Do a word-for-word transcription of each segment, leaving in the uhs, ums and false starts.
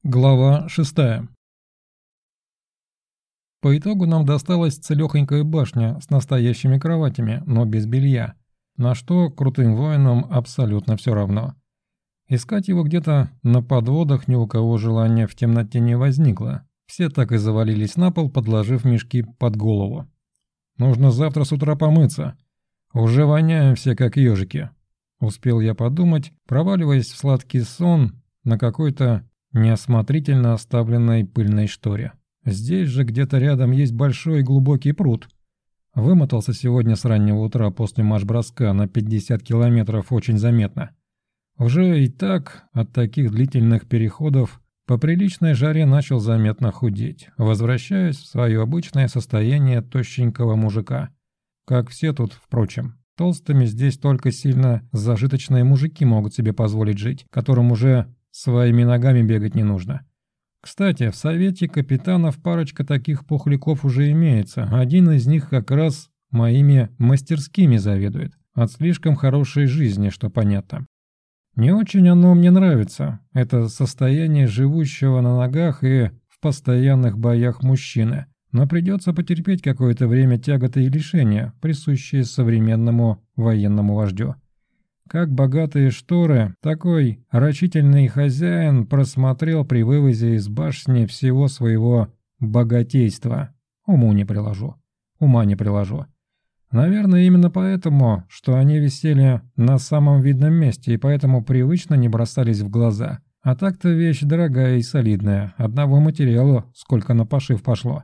Глава шестая. По итогу нам досталась целёхонькая башня с настоящими кроватями, но без белья, на что крутым воинам абсолютно все равно. Искать его где-то на подводах ни у кого желания в темноте не возникло. Все так и завалились на пол, подложив мешки под голову. Нужно завтра с утра помыться. Уже воняем все как ежики. Успел я подумать, проваливаясь в сладкий сон на какой-то неосмотрительно оставленной пыльной шторе. Здесь же где-то рядом есть большой и глубокий пруд. Вымотался сегодня с раннего утра после марш-броска на пятьдесят километров очень заметно. Уже и так от таких длительных переходов по приличной жаре начал заметно худеть, возвращаясь в свое обычное состояние тощенького мужика. Как все тут, впрочем. Толстыми здесь только сильно зажиточные мужики могут себе позволить жить, которым уже своими ногами бегать не нужно. Кстати, в совете капитанов парочка таких пухляков уже имеется. Один из них как раз моими мастерскими заведует. От слишком хорошей жизни, что понятно. Не очень оно мне нравится. Это состояние живущего на ногах и в постоянных боях мужчины. Но придется потерпеть какое-то время тяготы и лишения, присущие современному военному вождю. Как богатые шторы, такой рачительный хозяин просмотрел при вывозе из башни всего своего богатейства. Уму не приложу. Ума не приложу. Наверное, именно поэтому, что они висели на самом видном месте и поэтому привычно не бросались в глаза. А так-то вещь дорогая и солидная, одного материала сколько на пошив пошло.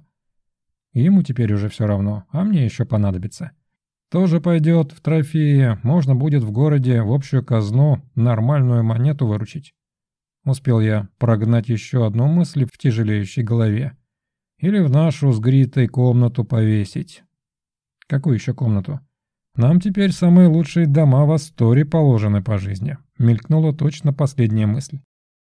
Ему теперь уже все равно, а мне еще понадобится. Тоже пойдет в трофеи, можно будет в городе в общую казну нормальную монету выручить. Успел я прогнать еще одну мысль в тяжелеющей голове. Или в нашу с Гритой комнату повесить. Какую еще комнату? Нам теперь самые лучшие дома в Асторе положены по жизни. Мелькнула точно последняя мысль.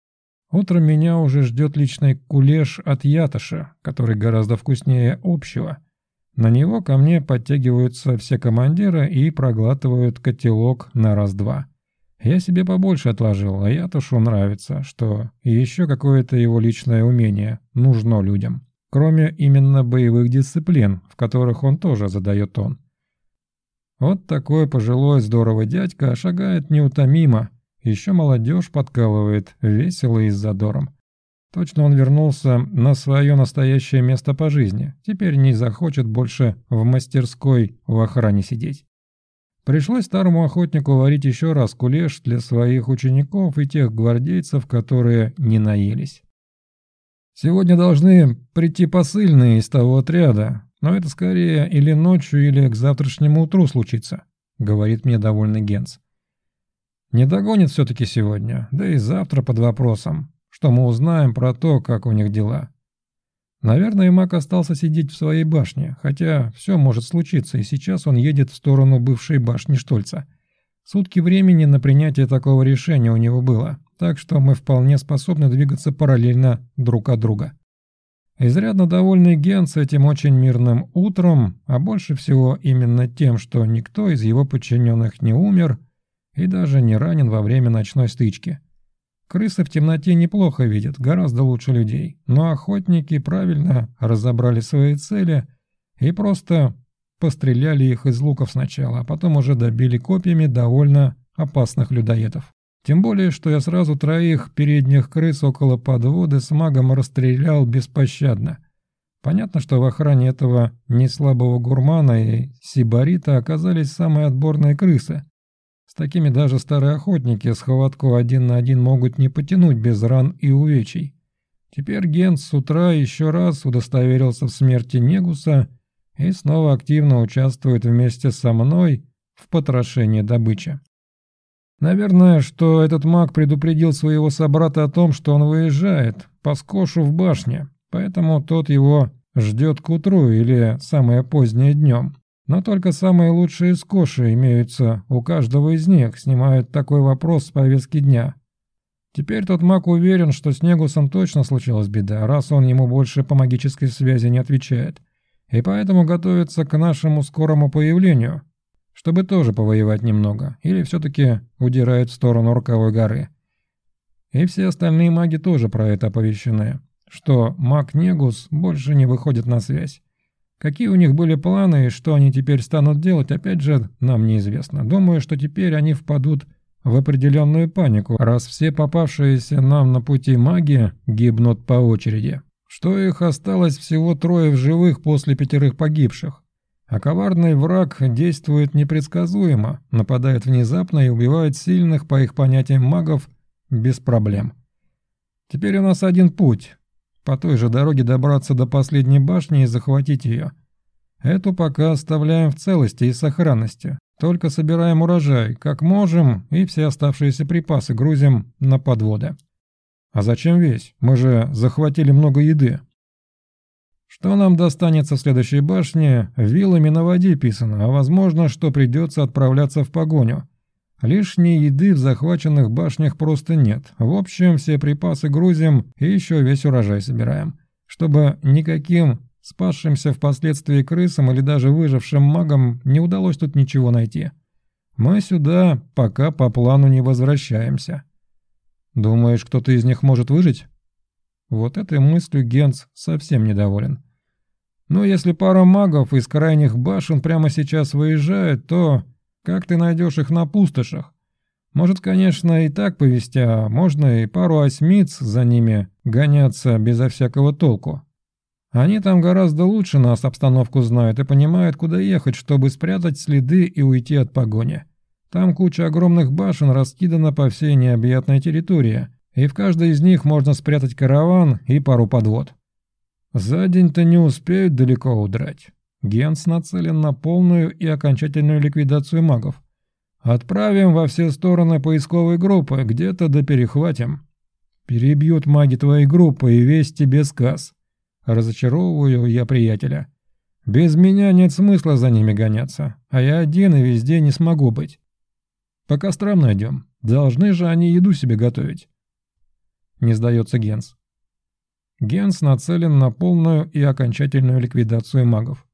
Утром меня уже ждет личный кулеш от Ятоша, который гораздо вкуснее общего. На него ко мне подтягиваются все командиры и проглатывают котелок на раз-два. Я себе побольше отложил, а Ятошу нравится, что еще какое-то его личное умение нужно людям. Кроме именно боевых дисциплин, в которых он тоже задает тон. Вот такой пожилой здоровый дядька шагает неутомимо, еще молодежь подкалывает, весело и с задором. Точно он вернулся на свое настоящее место по жизни, теперь не захочет больше в мастерской в охране сидеть. Пришлось старому охотнику варить еще раз кулеш для своих учеников и тех гвардейцев, которые не наелись. Сегодня должны прийти посыльные из того отряда, но это скорее или ночью, или к завтрашнему утру случится, говорит мне довольный Генц. Не догонит все-таки сегодня, да и завтра под вопросом, что мы узнаем про то, как у них дела. Наверное, маг остался сидеть в своей башне, хотя все может случиться, и сейчас он едет в сторону бывшей башни Штольца. Сутки времени на принятие такого решения у него было, так что мы вполне способны двигаться параллельно друг от друга. Изрядно довольный Генц этим очень мирным утром, а больше всего именно тем, что никто из его подчиненных не умер и даже не ранен во время ночной стычки. Крысы в темноте неплохо видят, гораздо лучше людей, но охотники правильно разобрали свои цели и просто постреляли их из луков сначала, а потом уже добили копьями довольно опасных людоедов. Тем более, что я сразу троих передних крыс около подводы с магом расстрелял беспощадно. Понятно, что в охране этого неслабого гурмана и сибарита оказались самые отборные крысы. С такими даже старые охотники с хватку один на один могут не потянуть без ран и увечий. Теперь Генц с утра еще раз удостоверился в смерти Негуса и снова активно участвует вместе со мной в потрошении добычи. Наверное, что этот маг предупредил своего собрата о том, что он выезжает по скошу в башне, поэтому тот его ждет к утру или самое позднее днем. Но только самые лучшие скоши имеются у каждого из них, снимают такой вопрос с повестки дня. Теперь тот маг уверен, что с Негусом точно случилась беда, раз он ему больше по магической связи не отвечает, и поэтому готовится к нашему скорому появлению, чтобы тоже повоевать немного, или все-таки удирает в сторону Роковой горы. И все остальные маги тоже про это оповещены, что маг Негус больше не выходит на связь. Какие у них были планы и что они теперь станут делать, опять же, нам неизвестно. Думаю, что теперь они впадут в определенную панику, раз все попавшиеся нам на пути маги гибнут по очереди. Что их осталось всего трое в живых после пятерых погибших. А коварный враг действует непредсказуемо, нападает внезапно и убивает сильных, по их понятиям, магов без проблем. Теперь у нас один путь. По той же дороге добраться до последней башни и захватить ее. Эту пока оставляем в целости и сохранности. Только собираем урожай, как можем, и все оставшиеся припасы грузим на подводы. А зачем весь? Мы же захватили много еды. Что нам достанется в следующей башне, вилами на воде писано, а возможно, что придется отправляться в погоню. Лишней еды в захваченных башнях просто нет. В общем, все припасы грузим и еще весь урожай собираем. Чтобы никаким спасшимся впоследствии крысам или даже выжившим магам не удалось тут ничего найти. Мы сюда пока по плану не возвращаемся. Думаешь, кто-то из них может выжить? Вот этой мыслью Генц совсем недоволен. Но если пара магов из крайних башен прямо сейчас выезжает, то как ты найдешь их на пустошах? Может, конечно, и так повезти, а можно и пару осьмиц за ними гоняться безо всякого толку. Они там гораздо лучше нас обстановку знают и понимают, куда ехать, чтобы спрятать следы и уйти от погони. Там куча огромных башен раскидана по всей необъятной территории, и в каждой из них можно спрятать караван и пару подвод. За день-то не успеют далеко удрать. Генц нацелен на полную и окончательную ликвидацию магов. Отправим во все стороны поисковые группы, где-то да перехватим. Перебьют маги твоей группы и весь тебе сказ. Разочаровываю я приятеля. Без меня нет смысла за ними гоняться, а я один и везде не смогу быть. По кострам найдем. Должны же они еду себе готовить. Не сдается Генц. Генц нацелен на полную и окончательную ликвидацию магов.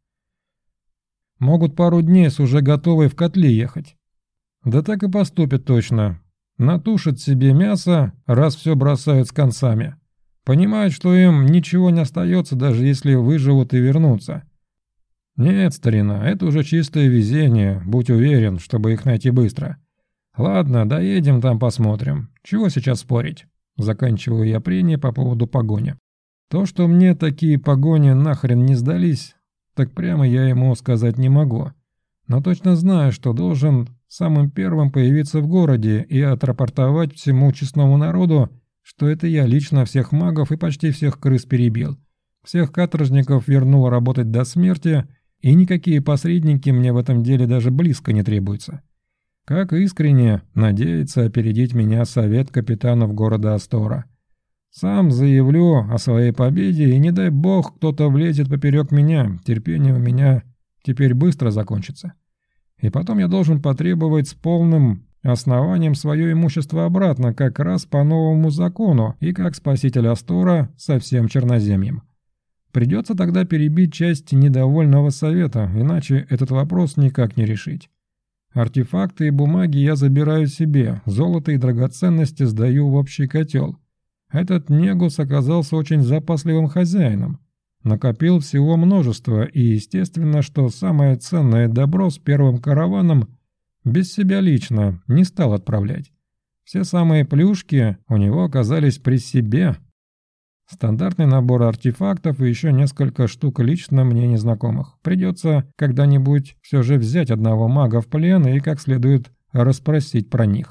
Могут пару дней с уже готовой в котле ехать. Да так и поступят точно. Натушат себе мясо, раз все бросают с концами. Понимают, что им ничего не остается, даже если выживут и вернутся. Нет, старина, это уже чистое везение, будь уверен, чтобы их найти быстро. Ладно, доедем, там посмотрим. Чего сейчас спорить? Заканчиваю я прение по поводу погони. То, что мне такие погони нахрен не сдались, так прямо я ему сказать не могу. Но точно знаю, что должен самым первым появиться в городе и отрапортовать всему честному народу, что это я лично всех магов и почти всех крыс перебил. Всех каторжников вернул работать до смерти, и никакие посредники мне в этом деле даже близко не требуются. Как искренне надеется опередить меня совет капитанов города Астора. Сам заявлю о своей победе, и не дай бог кто-то влезет поперек меня, терпение у меня теперь быстро закончится. И потом я должен потребовать с полным основанием свое имущество обратно, как раз по новому закону, и как спаситель Астора со всем Черноземьем. Придется тогда перебить часть недовольного совета, иначе этот вопрос никак не решить. Артефакты и бумаги я забираю себе, золото и драгоценности сдаю в общий котел. Этот Негус оказался очень запасливым хозяином. Накопил всего множество, и естественно, что самое ценное добро с первым караваном без себя лично не стал отправлять. Все самые плюшки у него оказались при себе. Стандартный набор артефактов и еще несколько штук лично мне незнакомых. Придется когда-нибудь все же взять одного мага в плен и как следует расспросить про них.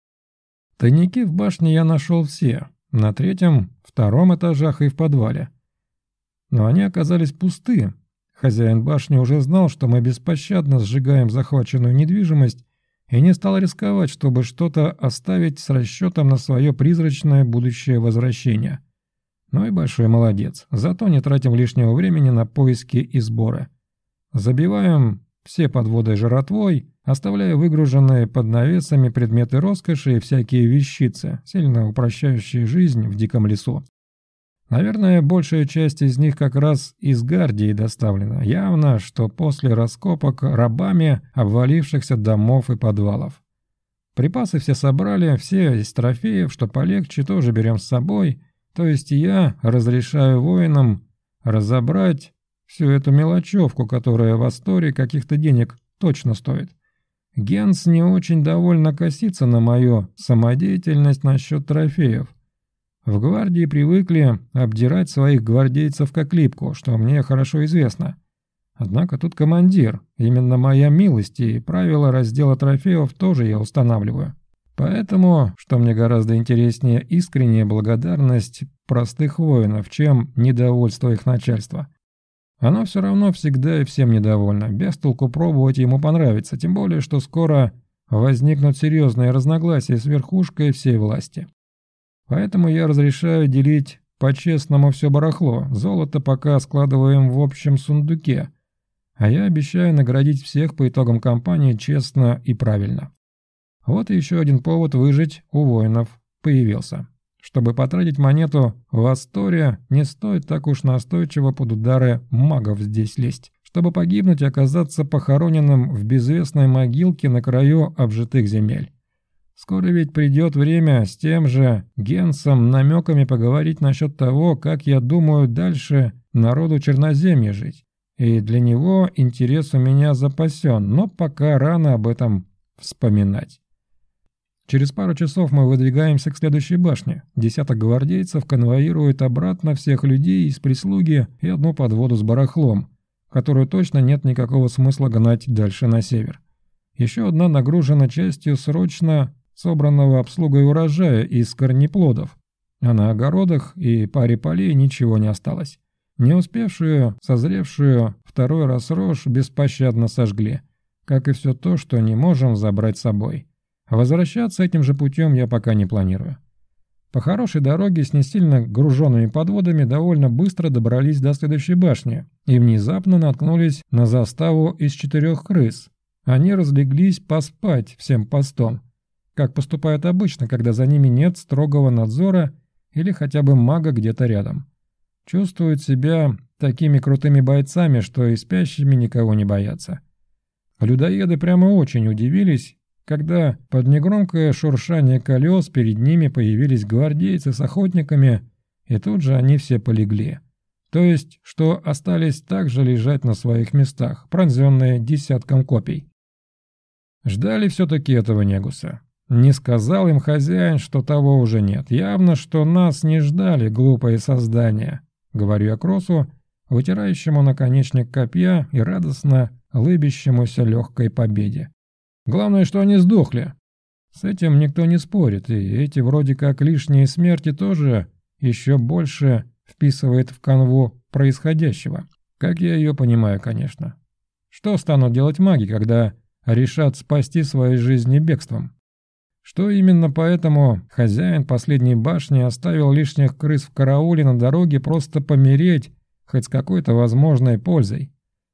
Тайники в башне я нашел все. На третьем, втором этажах и в подвале. Но они оказались пусты. Хозяин башни уже знал, что мы беспощадно сжигаем захваченную недвижимость, и не стал рисковать, чтобы что-то оставить с расчетом на свое призрачное будущее возвращение. Ну и большой молодец. Зато не тратим лишнего времени на поиски и сборы. Забиваем все подводы жратвой, оставляя выгруженные под навесами предметы роскоши и всякие вещицы, сильно упрощающие жизнь в диком лесу. Наверное, большая часть из них как раз из Гардии доставлена. Явно, что после раскопок рабами обвалившихся домов и подвалов. Припасы все собрали, все из трофеев, что полегче, тоже берем с собой. То есть я разрешаю воинам разобрать всю эту мелочевку, которая в Астории каких-то денег точно стоит. Генс не очень довольно косится на мою самодеятельность насчет трофеев. В гвардии привыкли обдирать своих гвардейцев как липку, что мне хорошо известно. Однако тут командир, именно моя милость и правила раздела трофеев тоже я устанавливаю. Поэтому, что мне гораздо интереснее, искренняя благодарность простых воинов, чем недовольство их начальства. Оно все равно всегда и всем недовольно, без толку пробовать ему понравится, тем более, что скоро возникнут серьезные разногласия с верхушкой всей власти. Поэтому я разрешаю делить по-честному все барахло, золото пока складываем в общем сундуке, а я обещаю наградить всех по итогам кампании честно и правильно. Вот и еще один повод выжить у воинов появился. Чтобы потратить монету в Асторе, не стоит так уж настойчиво под удары магов здесь лезть, чтобы погибнуть и оказаться похороненным в безвестной могилке на краю обжитых земель. Скоро ведь придет время с тем же Генсом намеками поговорить насчет того, как я думаю дальше народу Черноземья жить. И для него интерес у меня запасен, но пока рано об этом вспоминать. Через пару часов мы выдвигаемся к следующей башне. Десяток гвардейцев конвоирует обратно всех людей из прислуги и одну подводу с барахлом, которую точно нет никакого смысла гнать дальше на север. Еще одна нагружена частью срочно собранного обслугой урожая из корнеплодов, а на огородах и паре полей ничего не осталось. Не успевшую, созревшую второй раз рожь беспощадно сожгли, как и все то, что не можем забрать с собой. Возвращаться этим же путем я пока не планирую. По хорошей дороге с не сильно груженными подводами довольно быстро добрались до следующей башни и внезапно наткнулись на заставу из четырех крыс. Они разлеглись поспать всем постом, как поступают обычно, когда за ними нет строгого надзора или хотя бы мага где-то рядом. Чувствуют себя такими крутыми бойцами, что и спящими никого не боятся. Людоеды прямо очень удивились, когда под негромкое шуршание колес перед ними появились гвардейцы с охотниками, и тут же они все полегли. То есть, что остались также лежать на своих местах, пронзенные десятком копий. Ждали все-таки этого Негуса. Не сказал им хозяин, что того уже нет. Явно, что нас не ждали, глупые создания. Говорю я Кросу, вытирающему наконечник копья и радостно лыбящемуся легкой победе. Главное, что они сдохли. С этим никто не спорит, и эти вроде как лишние смерти тоже еще больше вписывает в канву происходящего. Как я ее понимаю, конечно. Что станут делать маги, когда решат спасти свои жизни бегством? Что именно поэтому хозяин последней башни оставил лишних крыс в карауле на дороге просто помереть хоть с какой-то возможной пользой?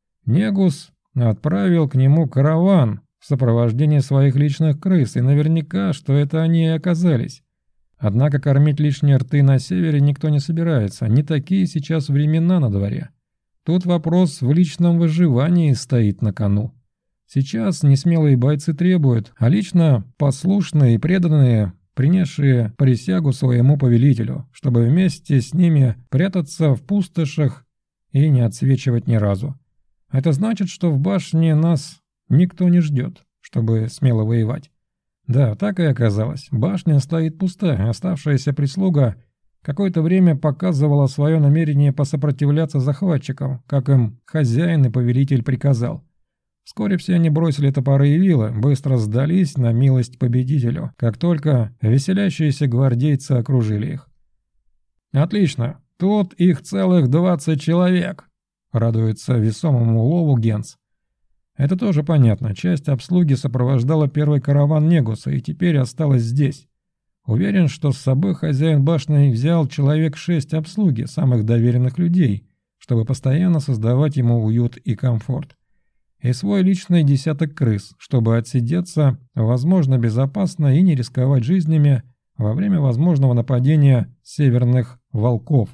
Негус отправил к нему караван в сопровождении своих личных крыс, и наверняка, что это они и оказались. Однако кормить лишние рты на севере никто не собирается, не такие сейчас времена на дворе. Тут вопрос в личном выживании стоит на кону. Сейчас несмелые бойцы требуют, а лично послушные и преданные, принесшие присягу своему повелителю, чтобы вместе с ними прятаться в пустошах и не отсвечивать ни разу. Это значит, что в башне нас никто не ждет, чтобы смело воевать. Да, так и оказалось. Башня стоит пустая, оставшаяся прислуга какое-то время показывала свое намерение посопротивляться захватчикам, как им хозяин и повелитель приказал. Вскоре все они бросили топоры и вилы, быстро сдались на милость победителю, как только веселящиеся гвардейцы окружили их. «Отлично, тут их целых двадцать человек», — радуется весомому улову Генс. Это тоже понятно, часть обслуги сопровождала первый караван Негуса и теперь осталась здесь. Уверен, что с собой хозяин башни взял человек шесть обслуги, самых доверенных людей, чтобы постоянно создавать ему уют и комфорт. И свой личный десяток крыс, чтобы отсидеться, возможно, безопасно и не рисковать жизнями во время возможного нападения северных волков.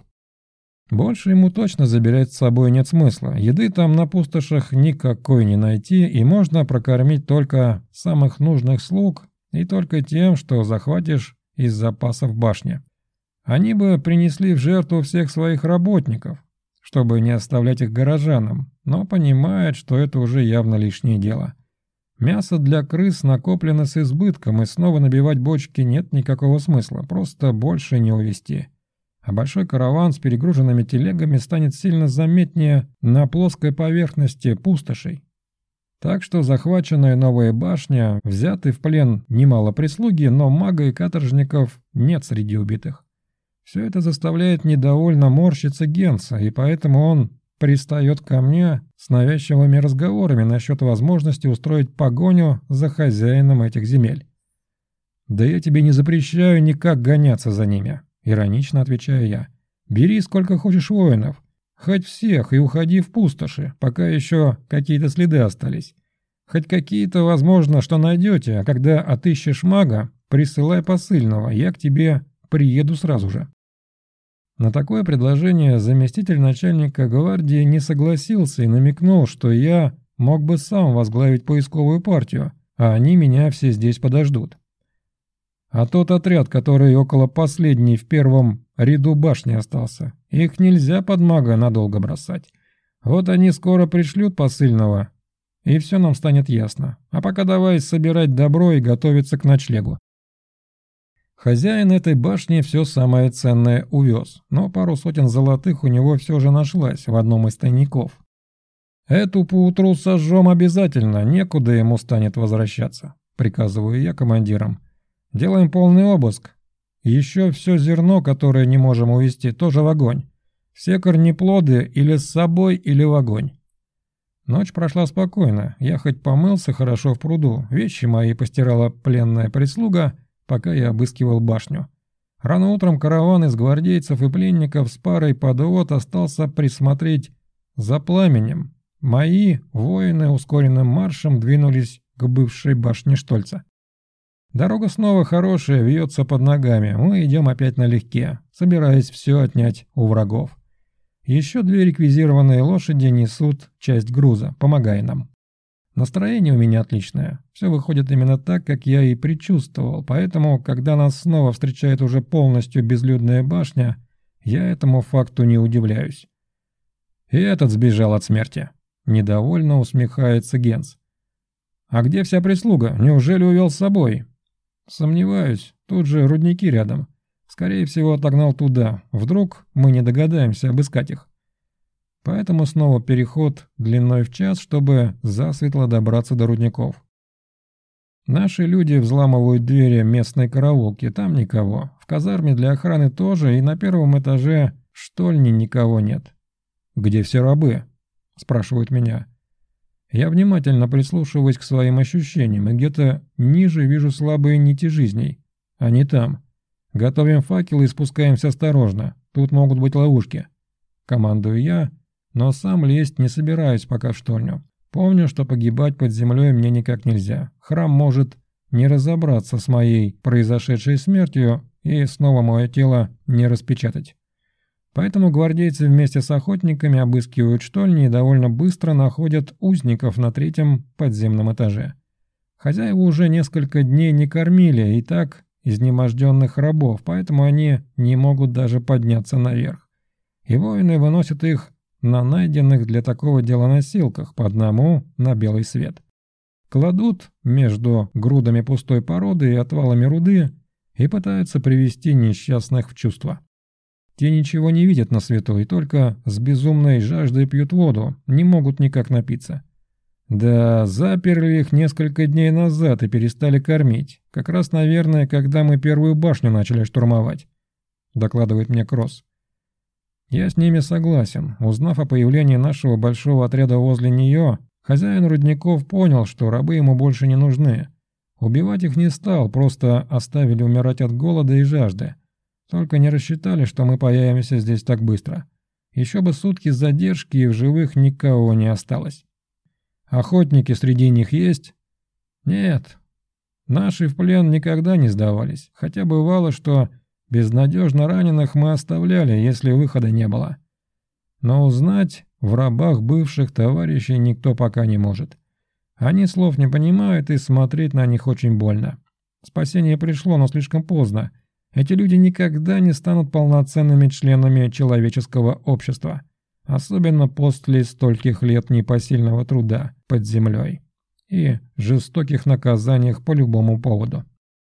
Больше ему точно забирать с собой нет смысла, еды там на пустошах никакой не найти, и можно прокормить только самых нужных слуг и только тем, что захватишь из запасов башни. Они бы принесли в жертву всех своих работников, чтобы не оставлять их горожанам, но понимают, что это уже явно лишнее дело. Мясо для крыс накоплено с избытком, и снова набивать бочки нет никакого смысла, просто больше не увезти. А большой караван с перегруженными телегами станет сильно заметнее на плоской поверхности пустошей. Так что захваченная новая башня, взяты в плен немало прислуги, но мага и каторжников нет среди убитых. Все это заставляет недовольно морщиться Генса, и поэтому он пристает ко мне с навязчивыми разговорами насчет возможности устроить погоню за хозяином этих земель. «Да я тебе не запрещаю никак гоняться за ними», — иронично отвечаю я. «Бери сколько хочешь воинов, хоть всех, и уходи в пустоши, пока еще какие-то следы остались. Хоть какие-то, возможно, что найдете, а когда отыщешь мага, присылай посыльного, я к тебе приеду сразу же». На такое предложение заместитель начальника гвардии не согласился и намекнул, что я мог бы сам возглавить поисковую партию, а они меня все здесь подождут. А тот отряд, который около последней в первом ряду башни остался, их нельзя под мага надолго бросать. Вот они скоро пришлют посыльного, и все нам станет ясно. А пока давай собирать добро и готовиться к ночлегу. Хозяин этой башни все самое ценное увез, но пару сотен золотых у него все же нашлась в одном из тайников. «Эту поутру сожжем обязательно, некуда ему станет возвращаться», — приказываю я командирам. «Делаем полный обыск. Еще все зерно, которое не можем увезти, тоже в огонь. Все корнеплоды или с собой, или в огонь». Ночь прошла спокойно, я хоть помылся хорошо в пруду, вещи мои постирала пленная прислуга, пока я обыскивал башню. Рано утром караван из гвардейцев и пленников с парой подвод остался присмотреть за пламенем. Мои воины ускоренным маршем двинулись к бывшей башне Штольца. Дорога снова хорошая, вьется под ногами, мы идем опять налегке, собираясь все отнять у врагов. Еще две реквизированные лошади несут часть груза, помогая нам. Настроение у меня отличное. Все выходит именно так, как я и предчувствовал, поэтому, когда нас снова встречает уже полностью безлюдная башня, я этому факту не удивляюсь. И этот сбежал от смерти. Недовольно усмехается Генс. А где вся прислуга? Неужели увел с собой? Сомневаюсь, тут же рудники рядом. Скорее всего, отогнал туда. Вдруг мы не догадаемся обыскать их. Поэтому снова переход длиной в час, чтобы засветло добраться до рудников. Наши люди взламывают двери местной караулки, там никого. В казарме для охраны тоже, и на первом этаже штольни никого нет. «Где все рабы?» – спрашивают меня. Я внимательно прислушиваюсь к своим ощущениям, и где-то ниже вижу слабые нити жизней. Они там. Готовим факелы и спускаемся осторожно, тут могут быть ловушки. Командую я, но сам лезть не собираюсь пока в штольню. Помню, что погибать под землей мне никак нельзя. Храм может не разобраться с моей произошедшей смертью и снова мое тело не распечатать. Поэтому гвардейцы вместе с охотниками обыскивают штольни и довольно быстро находят узников на третьем подземном этаже. Хозяева уже несколько дней не кормили и так изнеможденных рабов, поэтому они не могут даже подняться наверх. И воины выносят их на найденных для такого дела носилках, по одному на белый свет. Кладут между грудами пустой породы и отвалами руды и пытаются привести несчастных в чувство. Те ничего не видят на свету и только с безумной жаждой пьют воду, не могут никак напиться. Да, заперли их несколько дней назад и перестали кормить, как раз, наверное, когда мы первую башню начали штурмовать, докладывает мне Кросс. Я с ними согласен. Узнав о появлении нашего большого отряда возле нее, хозяин рудников понял, что рабы ему больше не нужны. Убивать их не стал, просто оставили умирать от голода и жажды. Только не рассчитали, что мы появимся здесь так быстро. Еще бы сутки задержки, и в живых никого не осталось. Охотники среди них есть? Нет. Наши в плен никогда не сдавались, хотя бывало, что безнадежно раненых мы оставляли, если выхода не было. Но узнать в рабах бывших товарищей никто пока не может. Они слов не понимают, и смотреть на них очень больно. Спасение пришло, но слишком поздно. Эти люди никогда не станут полноценными членами человеческого общества, особенно после стольких лет непосильного труда под землей и жестоких наказаниях по любому поводу.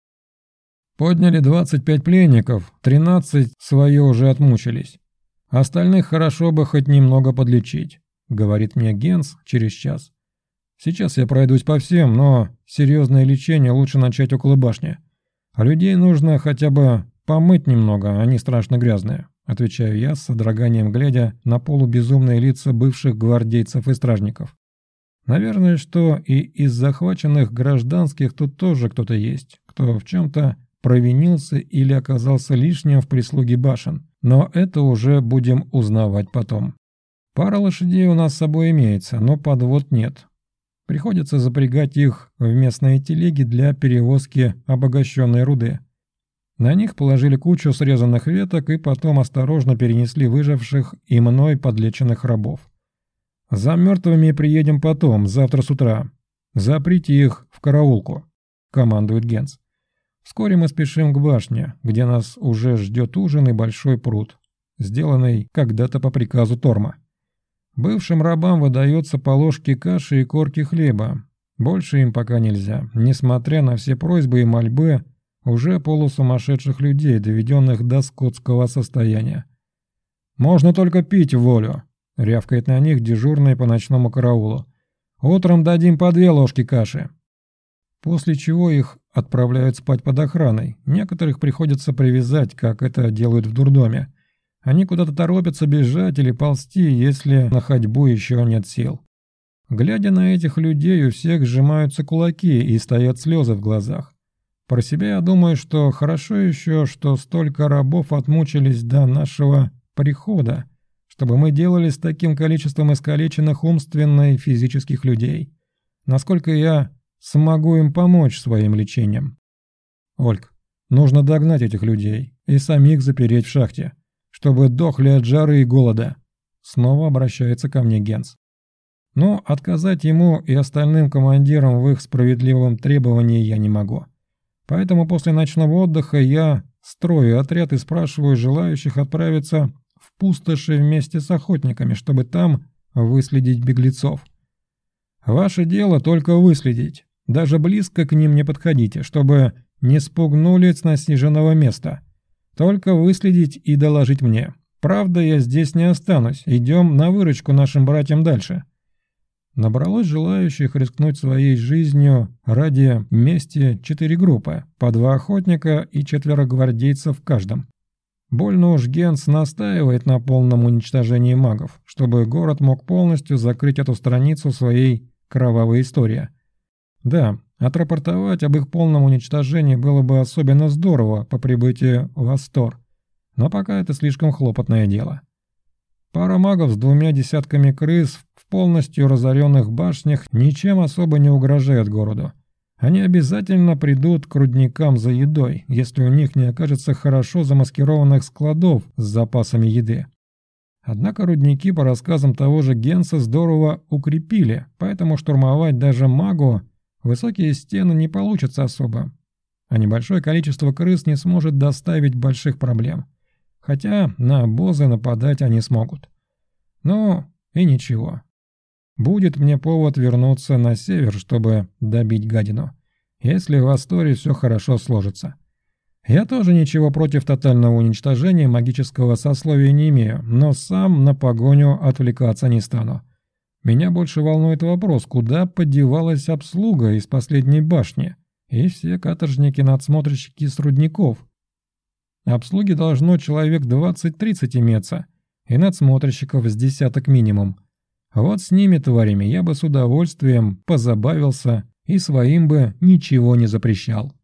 Подняли двадцать пять пленников, тринадцать свое уже отмучились. Остальных хорошо бы хоть немного подлечить, говорит мне Генс через час. Сейчас я пройдусь по всем, но серьезное лечение лучше начать около башни. А людей нужно хотя бы помыть немного, они страшно грязные, отвечаю я с содроганием, глядя на полубезумные лица бывших гвардейцев и стражников. Наверное, что и из захваченных гражданских тут тоже кто-то есть, кто в чем-то провинился или оказался лишним в прислуге башен, но это уже будем узнавать потом. Пара лошадей у нас с собой имеется, но подвод нет. Приходится запрягать их в местные телеги для перевозки обогащенной руды. На них положили кучу срезанных веток и потом осторожно перенесли выживших и мной подлеченных рабов. За мертвыми приедем потом, завтра с утра. Заприте их в караулку, командует Генс. Вскоре мы спешим к башне, где нас уже ждет ужин и большой пруд, сделанный когда-то по приказу Торма. Бывшим рабам выдается по ложке каши и корки хлеба. Больше им пока нельзя, несмотря на все просьбы и мольбы уже полусумасшедших людей, доведенных до скотского состояния. «Можно только пить в волю», — рявкает на них дежурный по ночному караулу. «Утром дадим по две ложки каши». После чего их отправляют спать под охраной. Некоторых приходится привязать, как это делают в дурдоме. Они куда-то торопятся бежать или ползти, если на ходьбу еще нет сил. Глядя на этих людей, у всех сжимаются кулаки и стоят слезы в глазах. Про себя я думаю, что хорошо еще, что столько рабов отмучились до нашего прихода, чтобы мы делали с таким количеством искалеченных умственно и физических людей. Насколько я смогу им помочь своим лечением. Ольг, нужно догнать этих людей и самих запереть в шахте, чтобы дохли от жары и голода. Снова обращается ко мне Генс. Но отказать ему и остальным командирам в их справедливом требовании я не могу. Поэтому после ночного отдыха я строю отряд и спрашиваю желающих отправиться в пустоши вместе с охотниками, чтобы там выследить беглецов. Ваше дело только выследить. Даже близко к ним не подходите, чтобы не спугнули с насиженного места. Только выследить и доложить мне. Правда, я здесь не останусь. Идем на выручку нашим братьям дальше. Набралось желающих рискнуть своей жизнью ради мести четыре группы, по два охотника и четверо гвардейцев в каждом. Больно уж Генс настаивает на полном уничтожении магов, чтобы город мог полностью закрыть эту страницу своей кровавой истории. Да, отрапортовать об их полном уничтожении было бы особенно здорово по прибытии в Астор, но пока это слишком хлопотное дело. Пара магов с двумя десятками крыс в полностью разоренных башнях ничем особо не угрожает городу. Они обязательно придут к рудникам за едой, если у них не окажется хорошо замаскированных складов с запасами еды. Однако рудники, по рассказам того же Генса, здорово укрепили, поэтому штурмовать даже магу высокие стены не получится особо, а небольшое количество крыс не сможет доставить больших проблем. Хотя на обозы нападать они смогут. Ну и ничего. Будет мне повод вернуться на север, чтобы добить гадину, если в Асторе все хорошо сложится. Я тоже ничего против тотального уничтожения магического сословия не имею, но сам на погоню отвлекаться не стану. Меня больше волнует вопрос, куда подевалась обслуга из последней башни и все каторжники-надсмотрщики с рудников. Обслуги должно человек двадцать-тридцать иметься, и надсмотрщиков с десяток минимум. Вот с ними, тварями, я бы с удовольствием позабавился и своим бы ничего не запрещал.